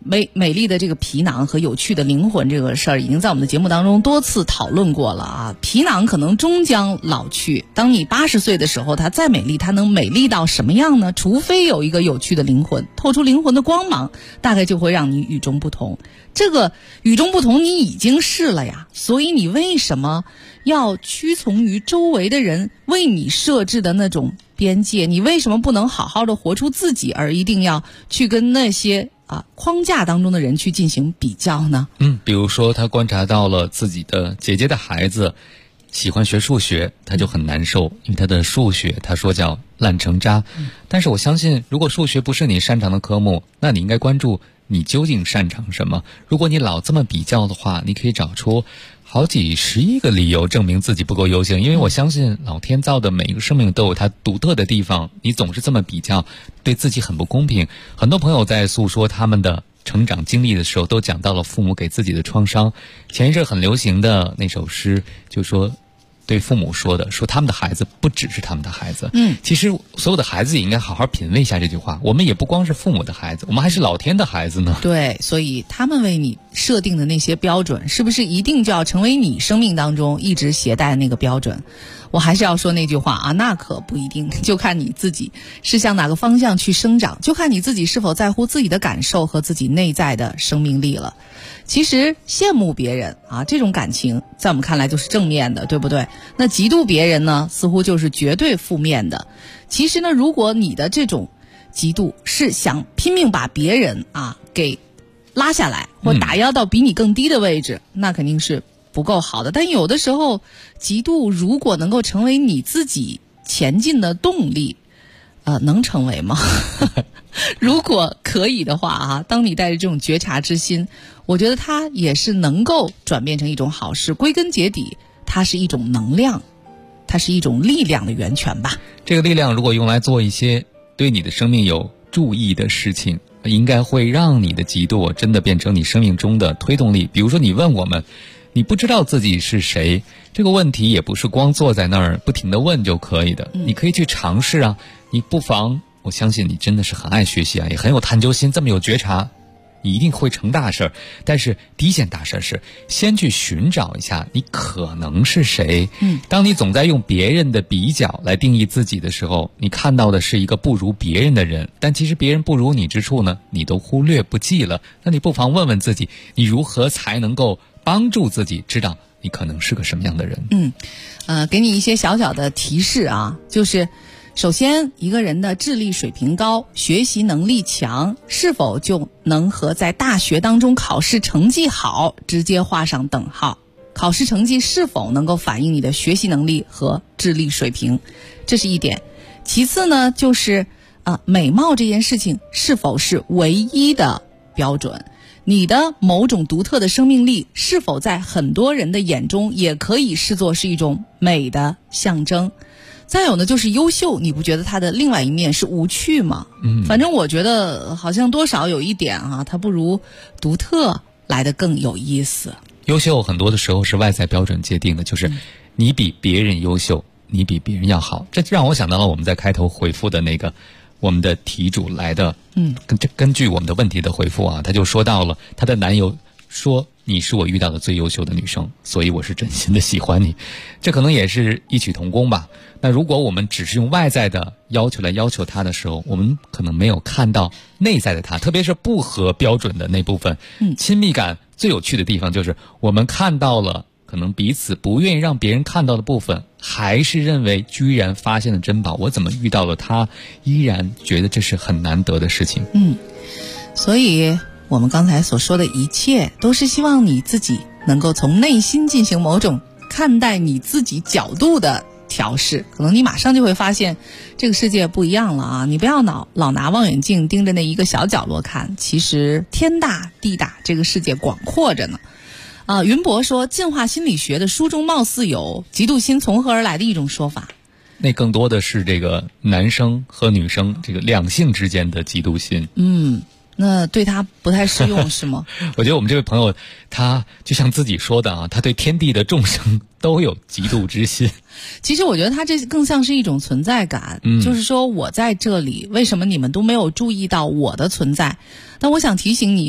美丽的这个皮囊和有趣的灵魂这个事儿，已经在我们的节目当中多次讨论过了啊。皮囊可能终将老去，当你80岁的时候，它再美丽，它能美丽到什么样呢？除非有一个有趣的灵魂，透出灵魂的光芒，大概就会让你与众不同。这个与众不同你已经是了呀，所以你为什么要屈从于周围的人为你设置的那种边界？你为什么不能好好的活出自己，而一定要去跟那些框架当中的人去进行比较呢？ 比如说他观察到了自己的姐姐的孩子喜欢学数学，他就很难受，因为他的数学他说叫烂成渣。但是我相信，如果数学不是你擅长的科目，那你应该关注你究竟擅长什么。如果你老这么比较的话，你可以找出好几十亿个理由证明自己不够优秀，因为我相信老天造的每一个生命都有它独特的地方，你总是这么比较，对自己很不公平。很多朋友在诉说他们的成长经历的时候，都讲到了父母给自己的创伤。前一阵很流行的那首诗就说对父母说的，说他们的孩子不只是他们的孩子。其实所有的孩子也应该好好品味一下这句话，我们也不光是父母的孩子，我们还是老天的孩子呢。 对，所以他们为你设定的那些标准，是不是一定就要成为你生命当中一直携带的那个标准？我还是要说那句话啊，那可不一定，就看你自己是向哪个方向去生长，就看你自己是否在乎自己的感受和自己内在的生命力了。其实羡慕别人啊，这种感情在我们看来就是正面的，对不对？那嫉妒别人呢，似乎就是绝对负面的。其实呢，如果你的这种嫉妒是想拼命把别人给拉下来，或打压到比你更低的位置，那肯定是不够好的。但有的时候嫉妒如果能够成为你自己前进的动力，能成为吗？如果可以的话当你带着这种觉察之心，我觉得它也是能够转变成一种好事。归根结底，它是一种能量，它是一种力量的源泉吧。 这个力量如果用来做一些对你的生命有注意的事情，应该会让你的嫉妒真的变成你生命中的推动力。比如说你问我们，你不知道自己是谁，这个问题也不是光坐在那儿不停地问就可以的，你可以去尝试啊。你不妨，我相信你真的是很爱学习啊，也很有探究心，这么有觉察，你一定会成大事。但是第一件大事是先去寻找一下你可能是谁。当你总在用别人的比较来定义自己的时候，你看到的是一个不如别人的人，但其实别人不如你之处呢，你都忽略不计了。那你不妨问问自己，你如何才能够帮助自己知道你可能是个什么样的人。 给你一些小小的提示啊，就是首先，一个人的智力水平高，学习能力强，是否就能和在大学当中考试成绩好直接画上等号？考试成绩是否能够反映你的学习能力和智力水平，这是一点。其次呢，就是美貌这件事情是否是唯一的标准？你的某种独特的生命力是否在很多人的眼中也可以视作是一种美的象征？再有呢，就是优秀，你不觉得它的另外一面是无趣吗？反正我觉得好像多少有一点它不如独特来得更有意思。 优秀很多的时候是外在标准界定的，就是你比别人优秀，你比别人要好。这让我想到了我们在开头回复的那个我们的题主来的，根据我们的问题的回复他就说到了她的男友说你是我遇到的最优秀的女生，所以我是真心的喜欢你。这可能也是异曲同工吧。那如果我们只是用外在的要求来要求她的时候，我们可能没有看到内在的她，特别是不合标准的那部分。亲密感最有趣的地方就是我们看到了可能彼此不愿意让别人看到的部分，还是认为居然发现了珍宝，我怎么遇到了他，依然觉得这是很难得的事情。 所以我们刚才所说的一切都是希望你自己能够从内心进行某种看待你自己角度的调试，可能你马上就会发现这个世界不一样了你不要老拿望远镜盯着那一个小角落看，其实天大地大，这个世界广阔着呢。云博说进化心理学的书中貌似有嫉妒心从何而来的一种说法， 那更多的是这个男生和女生这个两性之间的嫉妒心。 那对他不太适用是吗？ 我觉得我们这位朋友他就像自己说的他对天地的众生都有嫉妒之心。 其实我觉得他这更像是一种存在感，就是说我在这里，为什么你们都没有注意到我的存在？但我想提醒你，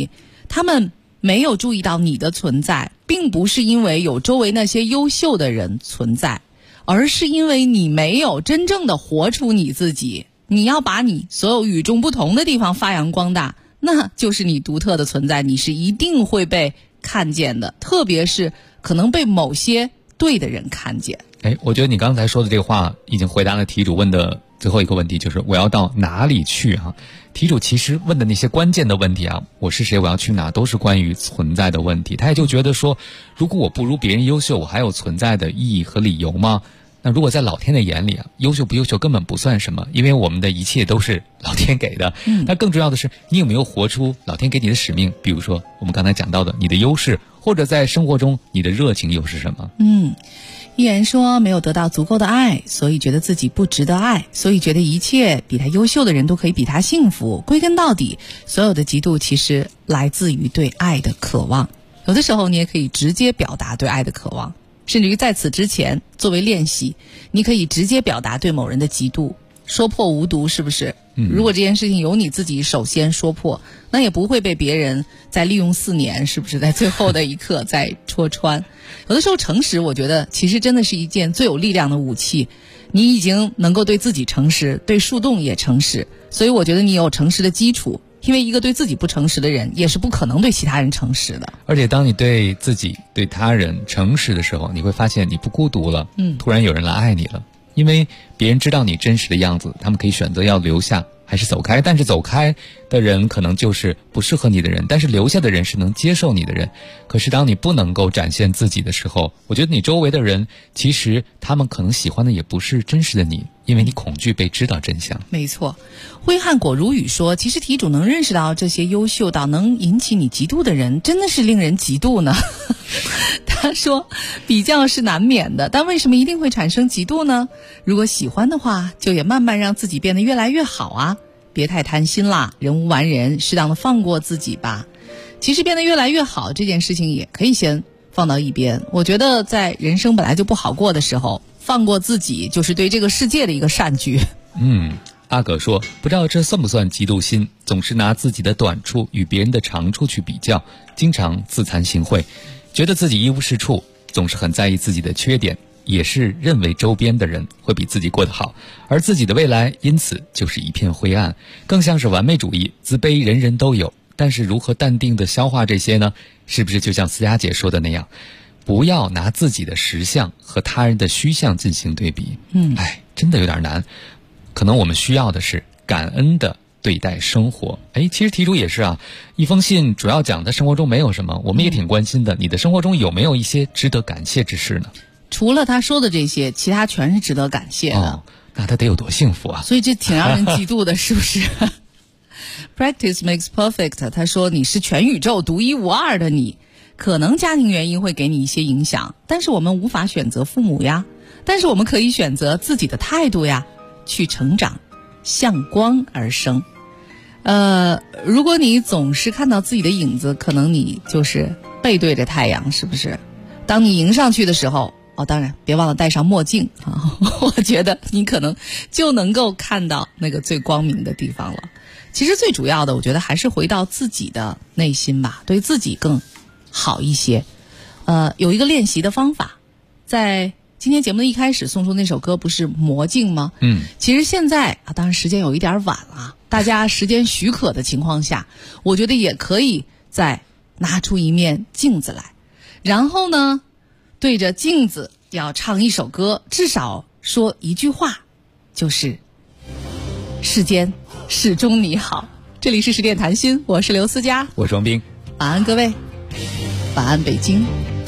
他们没有注意到你的存在，并不是因为有周围那些优秀的人存在，而是因为你没有真正的活出你自己。你要把你所有与众不同的地方发扬光大，那就是你独特的存在，你是一定会被看见的，特别是可能被某些对的人看见。 我觉得你刚才说的这个话已经回答了题主问的最后一个问题，就是我要到哪里去啊？题主其实问的那些关键的问题啊，我是谁，我要去哪，都是关于存在的问题。他也就觉得说，如果我不如别人优秀，我还有存在的意义和理由吗？那如果在老天的眼里啊，优秀不优秀根本不算什么，因为我们的一切都是老天给的。那更重要的是，你有没有活出老天给你的使命？比如说我们刚才讲到的你的优势，或者在生活中你的热情又是什么？ 依然说没有得到足够的爱，所以觉得自己不值得爱，所以觉得一切比他优秀的人都可以比他幸福。归根到底，所有的嫉妒其实来自于对爱的渴望。有的时候你也可以直接表达对爱的渴望，甚至于在此之前作为练习，你可以直接表达对某人的嫉妒，说破无毒，是不是？如果这件事情由你自己首先说破，那也不会被别人再利用4年，是不是在最后的一刻再戳穿。有的时候诚实，我觉得其实真的是一件最有力量的武器。你已经能够对自己诚实，对树洞也诚实，所以我觉得你有诚实的基础，因为一个对自己不诚实的人也是不可能对其他人诚实的。 而且当你对自己对他人诚实的时候，你会发现你不孤独了，突然有人来爱你了，因为别人知道你真实的样子，他们可以选择要留下还是走开，但是走开的人可能就是不适合你的人，但是留下的人是能接受你的人。可是当你不能够展现自己的时候，我觉得你周围的人其实他们可能喜欢的也不是真实的你，因为你恐惧被知道真相。 没错，挥汗果如雨说，其实题主能认识到这些优秀到能引起你嫉妒的人，真的是令人嫉妒呢。他说比较是难免的，但为什么一定会产生嫉妒呢？如果喜欢的话，就也慢慢让自己变得越来越好啊，别太贪心啦，人无完人，适当的放过自己吧。其实变得越来越好这件事情也可以先放到一边，我觉得在人生本来就不好过的时候，放过自己就是对这个世界的一个善举。 阿葛说，不知道这算不算嫉妒心，总是拿自己的短处与别人的长处去比较，经常自惭形秽，觉得自己一无是处，总是很在意自己的缺点，也是认为周边的人会比自己过得好，而自己的未来因此就是一片灰暗，更像是完美主义，自卑人人都有。但是如何淡定地消化这些呢？是不是就像思佳姐说的那样，不要拿自己的实相和他人的虚相进行对比？真的有点难。可能我们需要的是感恩的对待生活。其实题主也是啊，一封信主要讲的生活中没有什么，我们也挺关心的，你的生活中有没有一些值得感谢之事呢？ 除了他说的这些，其他全是值得感谢的。 那他得有多幸福啊！ 所以这挺让人嫉妒的，是不是？Practice makes perfect。他说你是全宇宙独一无二的你，可能家庭原因会给你一些影响，但是我们无法选择父母呀，但是我们可以选择自己的态度呀，去成长，向光而生。如果你总是看到自己的影子，可能你就是背对着太阳，是不是？当你迎上去的时候，当然别忘了戴上墨镜啊！我觉得你可能就能够看到那个最光明的地方了。其实最主要的，我觉得还是回到自己的内心吧，对自己更好一些。有一个练习的方法，在今天节目的一开始送出那首歌不是魔镜吗？其实现在当然时间有一点晚了，大家时间许可的情况下，我觉得也可以再拿出一面镜子来，然后呢对着镜子要唱一首歌，至少说一句话，就是世间始终你好。这里是十点谈心，我是刘思佳， 我是王斌。 晚安各位，晚安北京。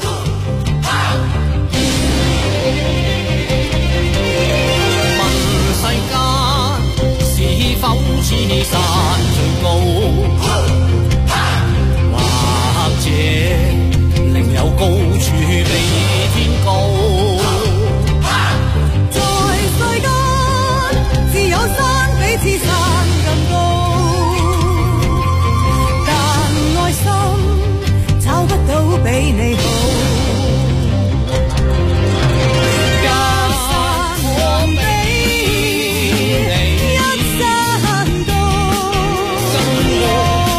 問世間是否似山最高，或者另有高處比天高。在世間自有山比此山更高，但愛心找不到比你好。更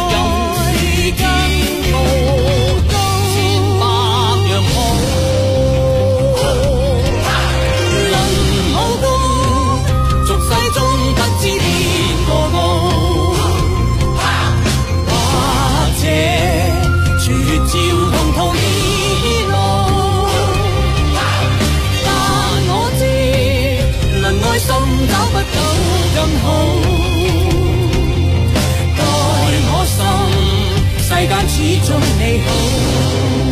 更好。待我心，世間始終你好。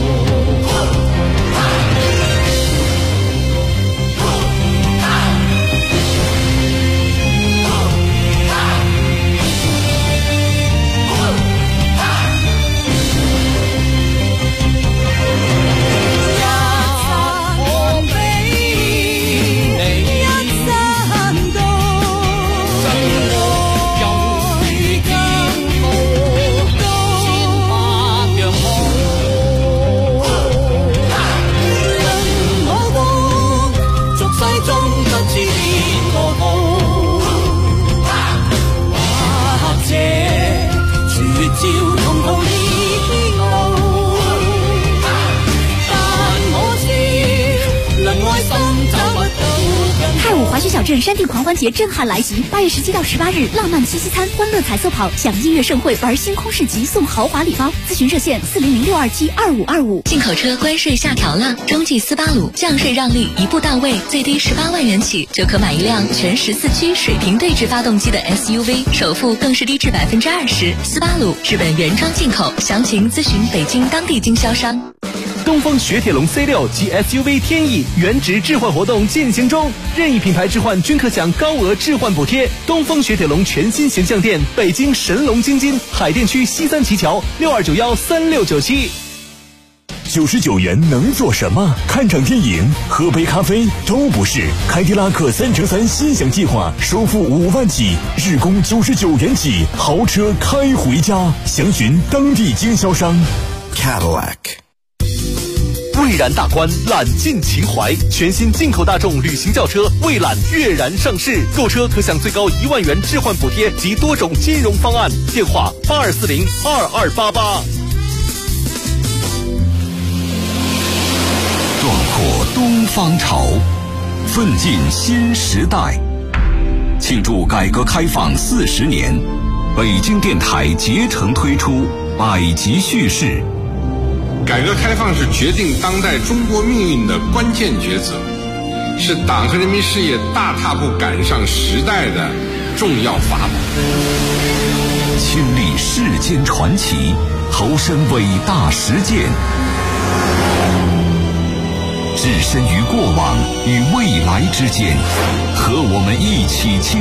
太武滑雪小镇山地狂欢节震撼来袭，8月17到18日，浪漫七夕餐、欢乐彩色跑、享音乐盛会、玩星空市集，送豪华礼包。咨询热线400-627-2525。 进口车关税下调了，中际斯巴鲁降税让利一步到位，最低18万元起就可买一辆全14驱水平对置发动机的 SUV， 首付更是低至20%。斯巴鲁日本原装进口，详情咨询北京当地经销商。 东风雪铁龙 C6 及 SUV 天翼原值置换活动进行中，任意品牌置换均可享高额置换补贴。东风雪铁龙全新形象店，北京神龙京津，海淀区西三旗桥，62913697。 99元能做什么？看场电影、喝杯咖啡都不是。凯迪拉克3×3心想计划，首付5万起，日供99元起，豪车开回家。详询当地经销商。 Cadillac。 蔚然大观，揽尽情怀，全新进口大众旅行轿车蔚揽跃然上市，购车可享最高1万元置换补贴及多种金融方案。电话82402288。 壮阔东方潮，奋进新时代。庆祝改革开放40年，北京电台竭诚推出百集叙事。 改革开放是决定当代中国命运的关键抉择，是党和人民事业大踏步赶上时代的重要法宝。 亲历世间传奇，投身伟大实践，置身于过往与未来之间，和我们一起